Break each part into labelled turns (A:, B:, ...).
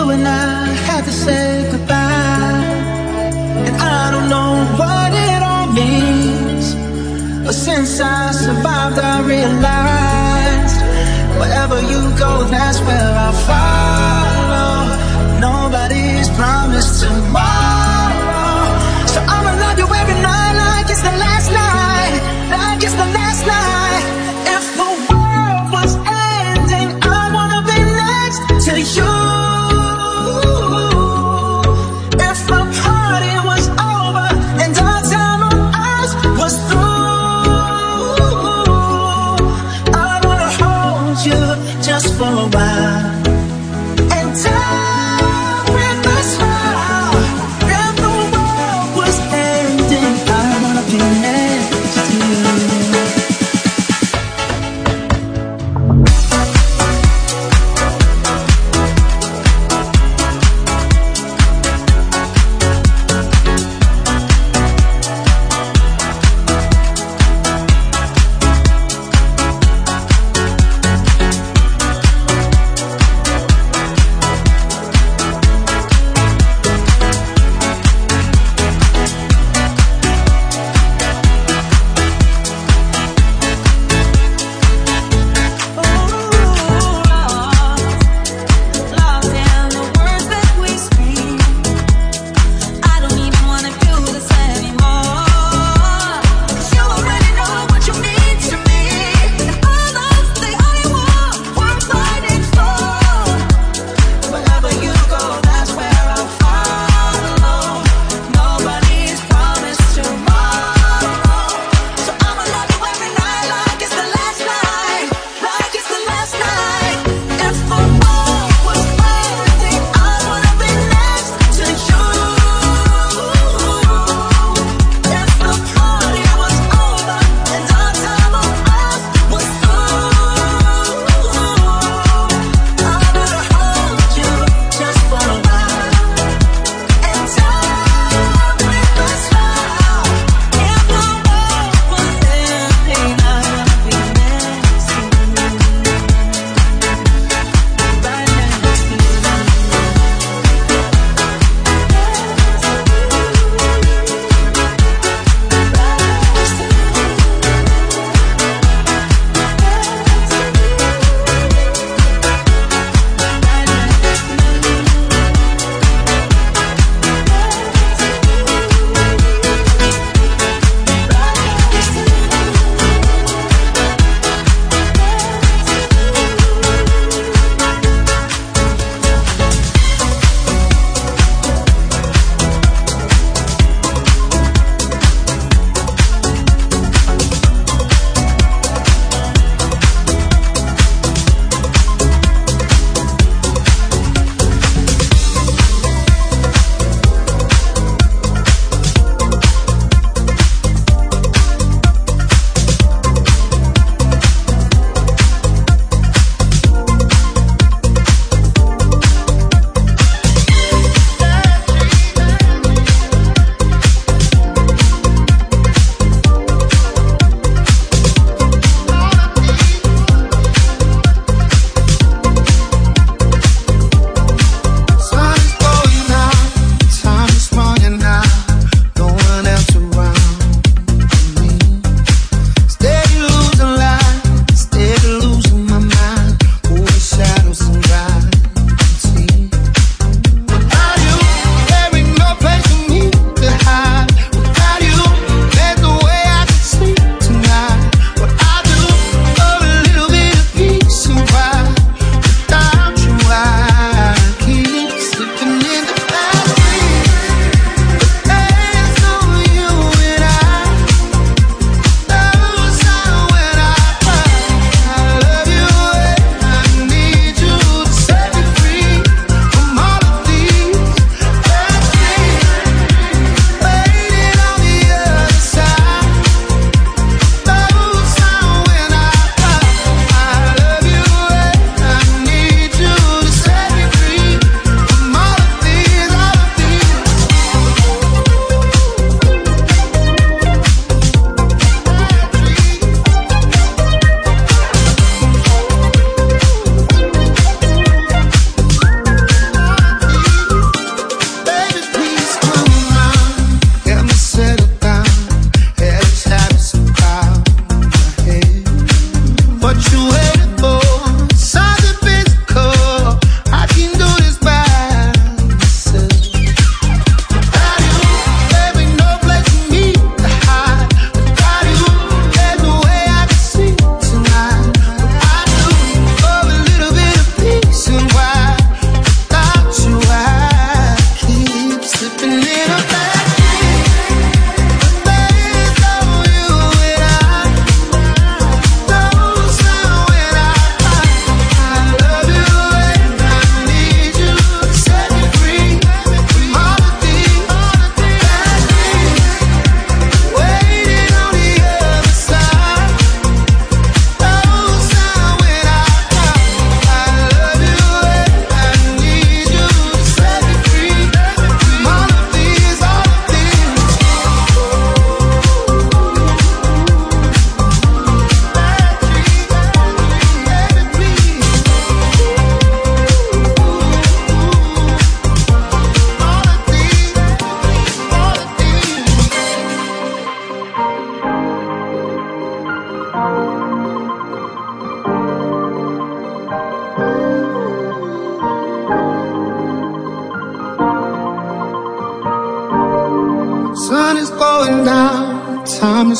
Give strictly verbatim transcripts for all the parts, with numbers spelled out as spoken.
A: and I had to say goodbye. And I don't know what it all means, but since I survived I realized wherever you go, that's where I'll follow. Nobody's promised tomorrow, so I'ma love you every night like it's the last night, like it's the last night. If the world was ending, I wanna be next to you. If the party was over and our time on us was through, I wanna hold you just for a while and die with a smile. If the world was ending, I wanna be next to you.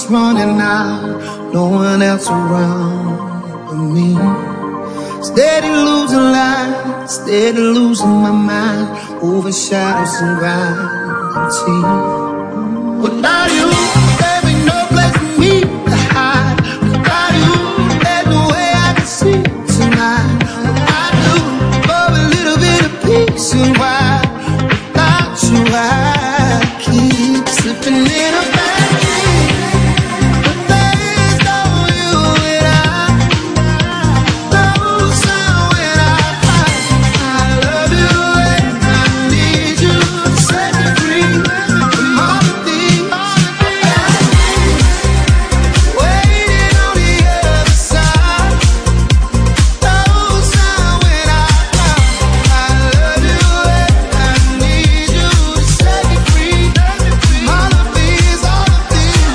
A: running out, no one else around but me. Steady losing light, steady losing my mind, over shadows and gravity. Without you, there ain't no place for me to hide. Without you, there's no way I can see tonight. I do for a little bit of peace and why without you I keep slipping in a bad dream. But there's no you and I, no sound when I cry. I love you and I need you to set me free from all the things waiting on the other side. No sound when I cry. I love you and I need you to set me free from all the things, all the things.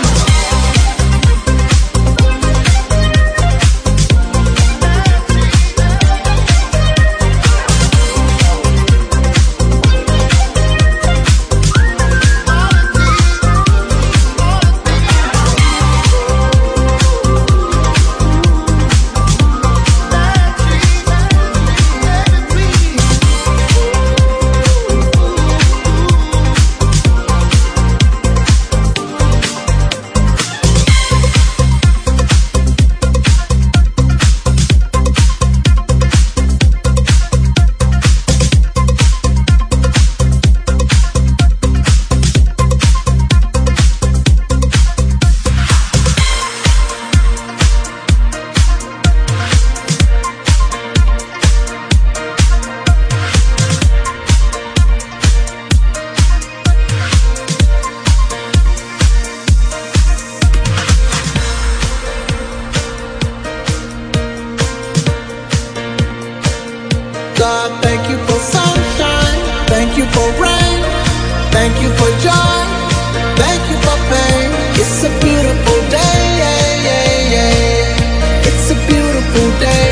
A: God, thank you for sunshine, thank you for rain, thank you for joy, thank you for pain. It's a beautiful day, yeah, yeah, yeah. It's a beautiful day,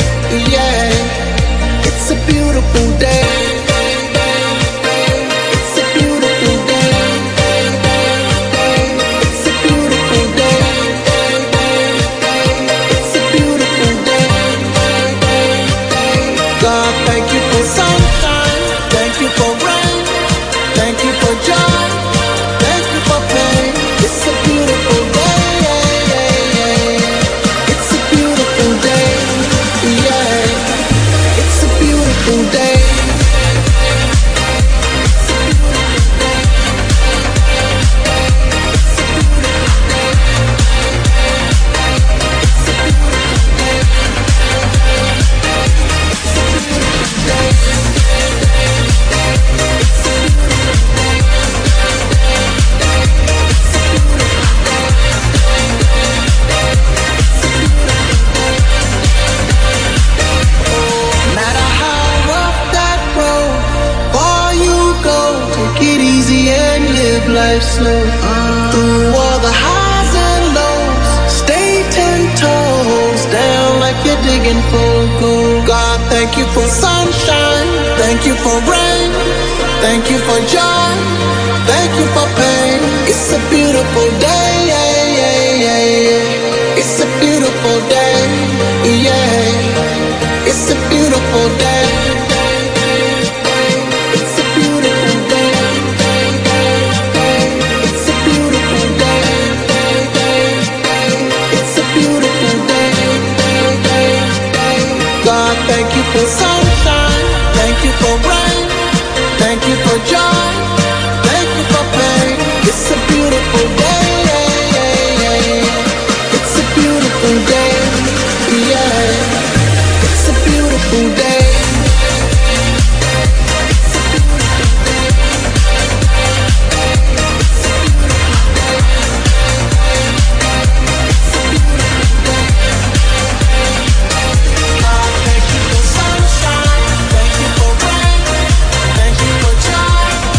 A: yeah. It's a beautiful day. It's a beautiful day. It's a beautiful day. It's a beautiful day. God, thank you for sunshine, thank you for rain, thank you for joy, thank you for pain. It's a beautiful day, yeah, yeah, yeah. It's a beautiful day, yeah. It's a beautiful day. No matter how rough that road, far you go, take it easy and live life slow. Through all the highs and lows, stay ten toes down like you're digging for gold. God, thank you for sunshine, thank you for rain, thank you for joy, thank you for pain. It's a beautiful day, yeah, yeah, yeah, yeah. It's a beautiful day, yeah. It's a beautiful day. It's a beautiful day. It's a beautiful day. It's a beautiful day. God, thank you for sunshine, thank you for rain, thank you for joy, thank you for pain. It's a beautiful day, yeah, yeah, yeah. It's a beautiful day, yeah. It's a beautiful day. God, thank you for sunshine, thank you for rain, thank you for joy,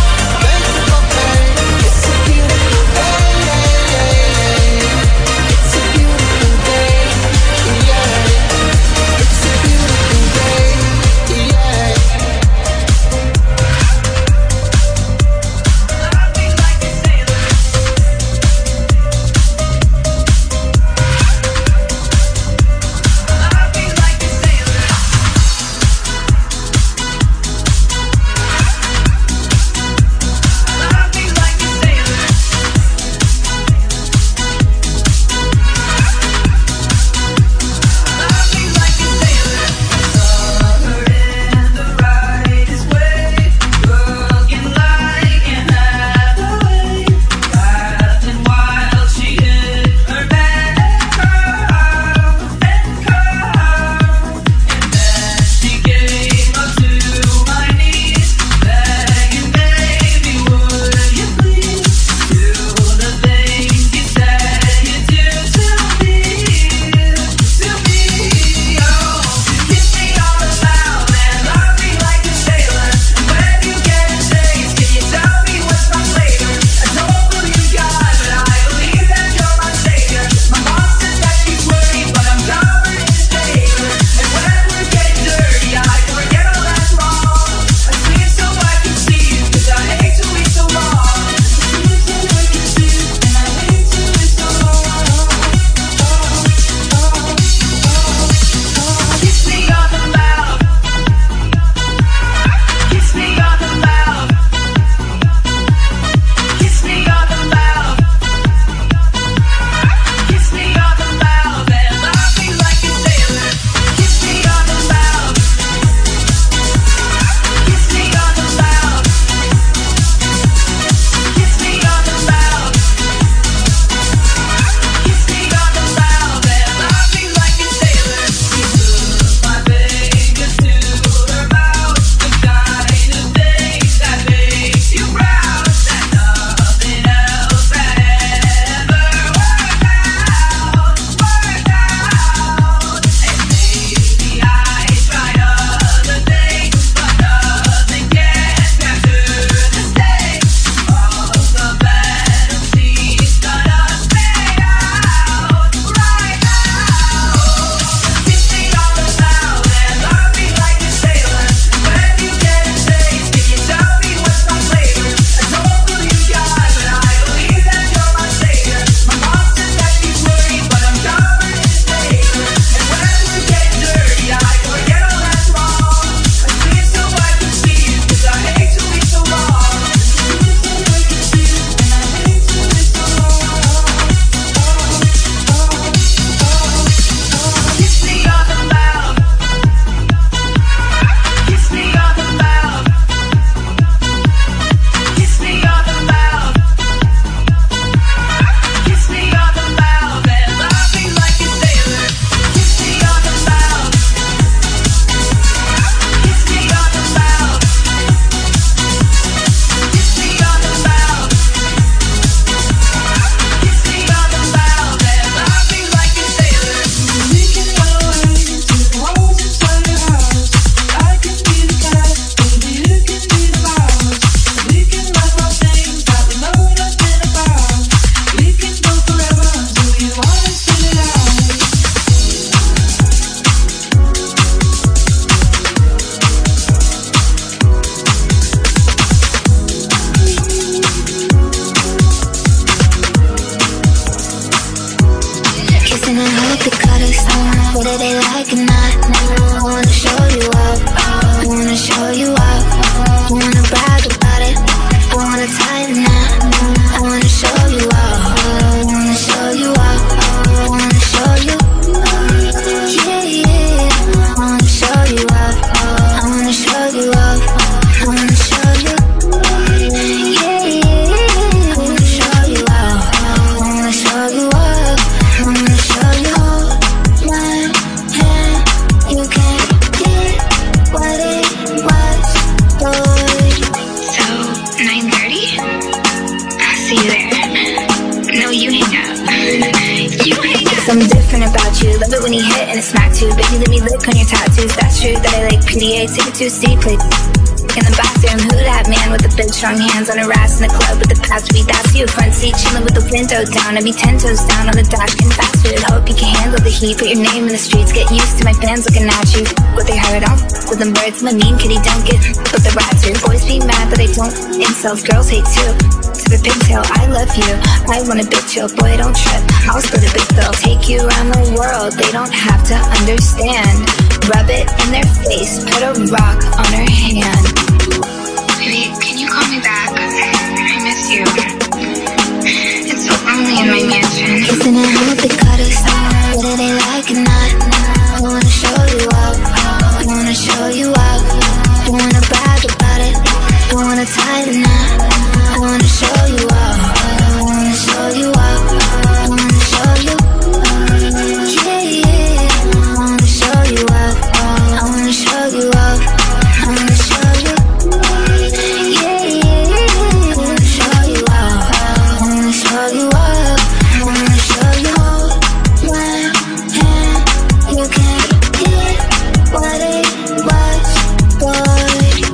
B: and it's smack too. Baby, let me lick on your tattoos. That's true that I like P D A. Take it to a city, play in the bathroom. Who that man with the big strong hands on a ass in the club with the past beat? That's you. Front seat chilling with the window down. I be ten toes down on the dash, getting fast food. Hope you can handle the heat. Put your name in the streets. Get used to my fans looking at you. What they heard on with them birds. I'm a mean kitty, don't get with the rats too. Boys be mad that I don't incels. Girls hate too. To the pigtail, I love you. I want a bitch chill. Boy, don't trip. I'll split a big bill. Take you around the world. They don't have to understand. Rub it in their face. Put a rock on her hand. Baby, can you call me back? I miss you. It's so lonely in my mansion. Isn't it how they cut us? Whether they like it or not, I wanna show you up. I wanna show you up. I wanna brag about it. I wanna tie the knot. I wanna show you up. I wanna show you up. I wanna show you. Yeah, yeah. I wanna show you up. I wanna show you up. I wanna show you. Yeah, yeah, yeah. I wanna show you up. I wanna show you up. I wanna show you. One hand, you can't get what it was, boy.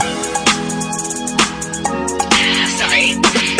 B: Sorry.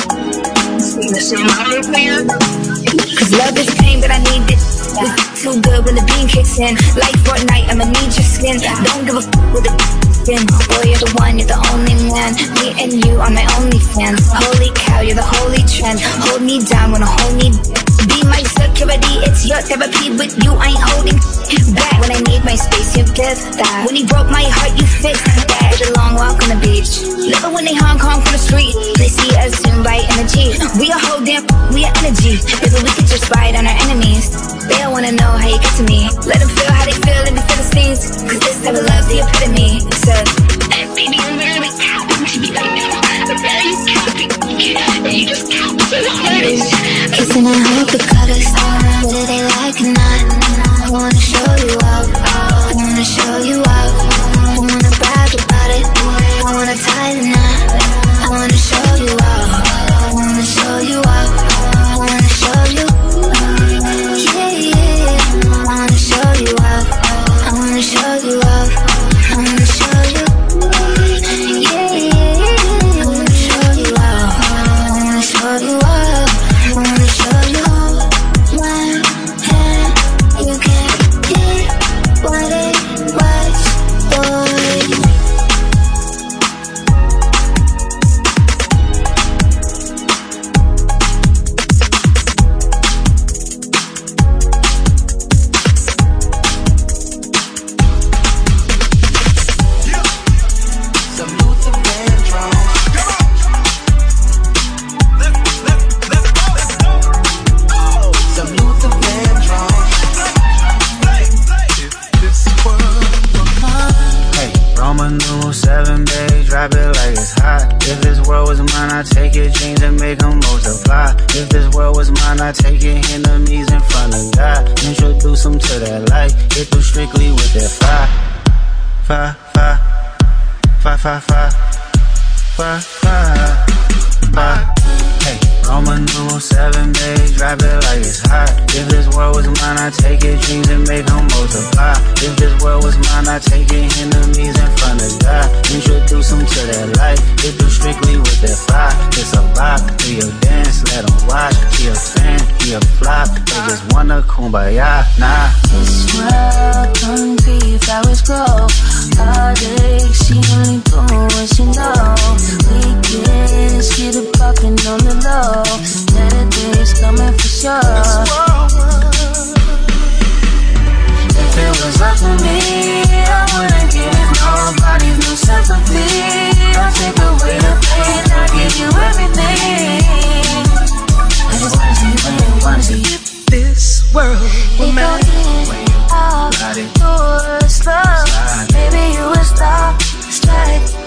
B: Cause love is pain, but I need this. It's too good when the beam kicks in. Like Fortnite, I'ma need your skin. Don't give a f with the skin. Boy, you're the one, you're the only man. Me and you are my only fan. Holy cow, you're the holy trend. Hold me down, wanna hold me be my security, it's your therapy. With you, I ain't holding back. When I need my space, you give that. When you broke my heart, you fixed that. With a long walk on the beach. Love it when they Hong Kong from the street. They see us in right energy. We a whole damn, we are energy. Maybe we could just ride on our enemies. They don't wanna know how you get to me. Let them feel how they feel, let me feel the stings. Cause this type of love's the epitome. Said, baby, I'm really tapping to be right now. I'm really tapping. And you just tap so hard. Kissing and hope it cut us. Whether they like or not, I wanna show you up. I wanna show you up. I wanna brag about it. I wanna tie the knot. I wanna show you up. I wanna show you up. I wanna show you. Yeah, yeah. I wanna show you up. I wanna show you up. I wanna show you. Yeah, yeah. I wanna show you up. I wanna show you up. I wanna show you. One hand, you can't get what it was, boy.
C: Drop it like it's hot. If this world was mine, I'd take your dreams and make them multiply. If this world was mine, I'd take your enemies in front of God. Introduce them to that light. Hit them strictly with that fire. Fire, fire, fire, fire, fire, fire, fire, fire. Hey, Roman numeral seven, babe, drop it like it's hot. If this world was mine, I'd take your dreams and make them multiply. If this world was mine, I'd take your enemies in front of God. Introduce them to that light, hit them strictly with that fire. It's a vibe, do your dance, let them watch. He a fan, he a flop, they just wanna kumbaya, nah.
D: This world don't be flowers grow. All day, she only doing what she know. Weekends, get it poppin' on the low. Saturday's coming for sure. If it was up to me, I wouldn't give nobody no sympathy. I'll take away the pain, I'll give you everything. I just wanna see you, I wanna see you.
A: This world will matter.
D: All doors slow. Maybe you would stop, strike.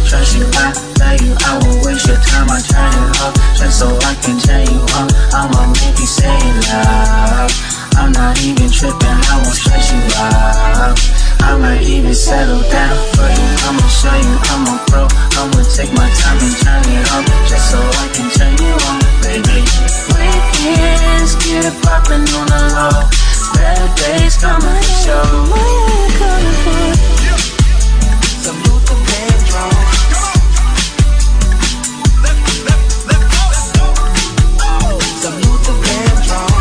C: trust you, I love you. I won't waste your time, I turn it up just so I can tell you up. I'ma make you say love. I'm not even tripping, I won't stress you out. I might even settle down for you. I'ma show you I'm a pro. I'ma take my time and turn it up just so I can turn you on, baby. Weekends, get it poppin' on the low. Better days coming for sure.
D: What you coming for?
C: Some Luther Vandross. Some Luther Vandross.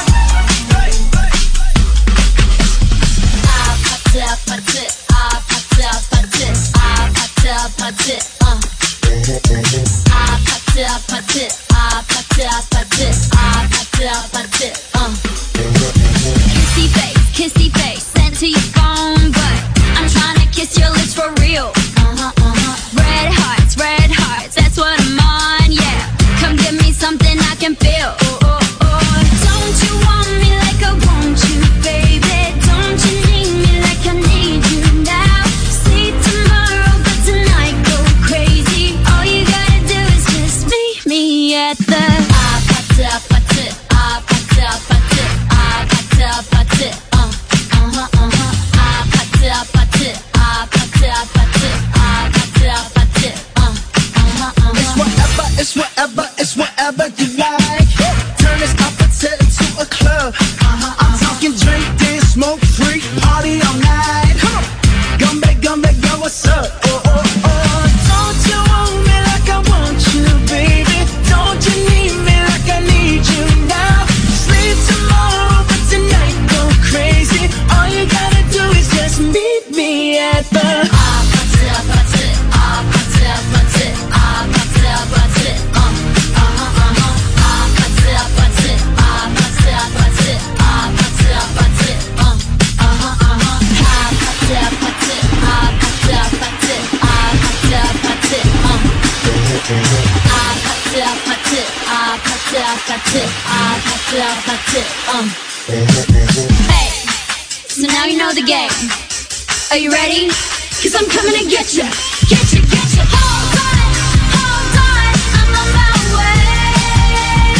B: I popped it, I popped it, I popped it, I popped it, I popped it, I popped it, uh. I popped it, I popped it, I popped it, I popped it, I popped it, I popped it, uh. Kissy face, kissy face, sent to your phone, but I'm tryna kiss your lips for real. Uh-huh, uh-huh. Red hearts, red hearts, that's what I'm on, yeah. Come give me something I can feel. Oh, oh, oh. Don't you want me like I want you, baby? Don't you need me like I need you now? Sleep tomorrow, but tonight go crazy. All you gotta do is just meet me at the I popped it, I popped it, I popped it, I popped it, I popped it, I popped it, uh, uh-huh, uh-huh. I popped it, I popped it, I popped it, I popped it, I popped it, I popped it, uh, uh-huh, uh-huh.
A: It's whatever, it's whatever, it's whatever you like. Turn this opposite into a club. Uh-huh, I'm talking drink, dance, smoke, freak, party all night. Come on, come back, come back, girl, what's up? Oh, oh, oh. Don't you want me like I want you, baby? Don't you need me like I need you now? Sleep tomorrow, but tonight go crazy. All you gotta do is just meet me at the
B: I popped it, I popped it, I popped it, I popped it, I popped it, I popped it, uh, uh-huh, uh-huh. I popped it, I popped it, I popped it, I popped it, I popped it, I popped it, uh, uh-huh, uh-huh. I popped it, I popped it, I popped it, I popped it, I popped it, I popped it, uh. I popped it, I popped it, I popped it, I popped it, I popped it, I popped it, um. Hey, so now you know the game. Are you ready? Cause I'm coming to get ya, get ya, get ya. Hold on, hold on, I'm on my way.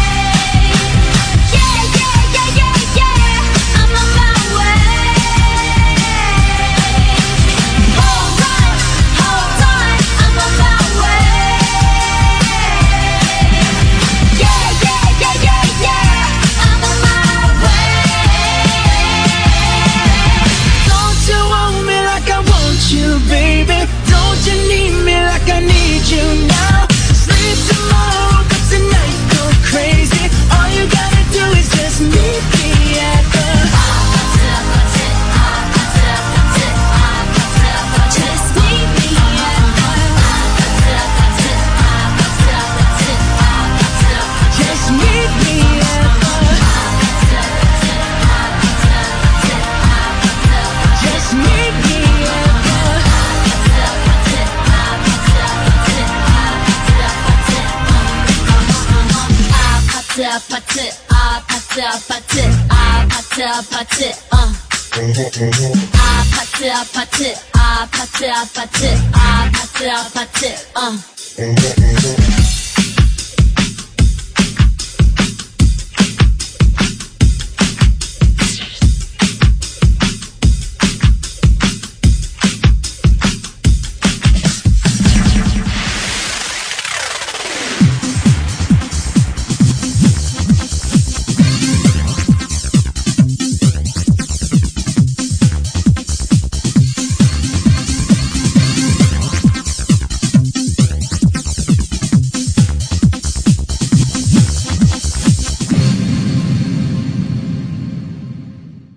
B: Yeah, yeah, yeah, yeah, yeah, I'm on my way. Hold on, hold on, I'm on my way. Yeah, yeah, yeah, yeah, yeah, I'm on my way.
A: Don't you want me like I want you, baby? Don't you need me like I need you now? Sleep tomorrow, but tonight go crazy. All you gotta do is just meet me at the
B: Just meet me at
A: Just meet me at the Just meet me at
B: the I popped it, I popped it, I popped it, I popped it, I popped it, uh. I popped it, I popped it, I popped it, I popped it, I popped it, I popped it, uh.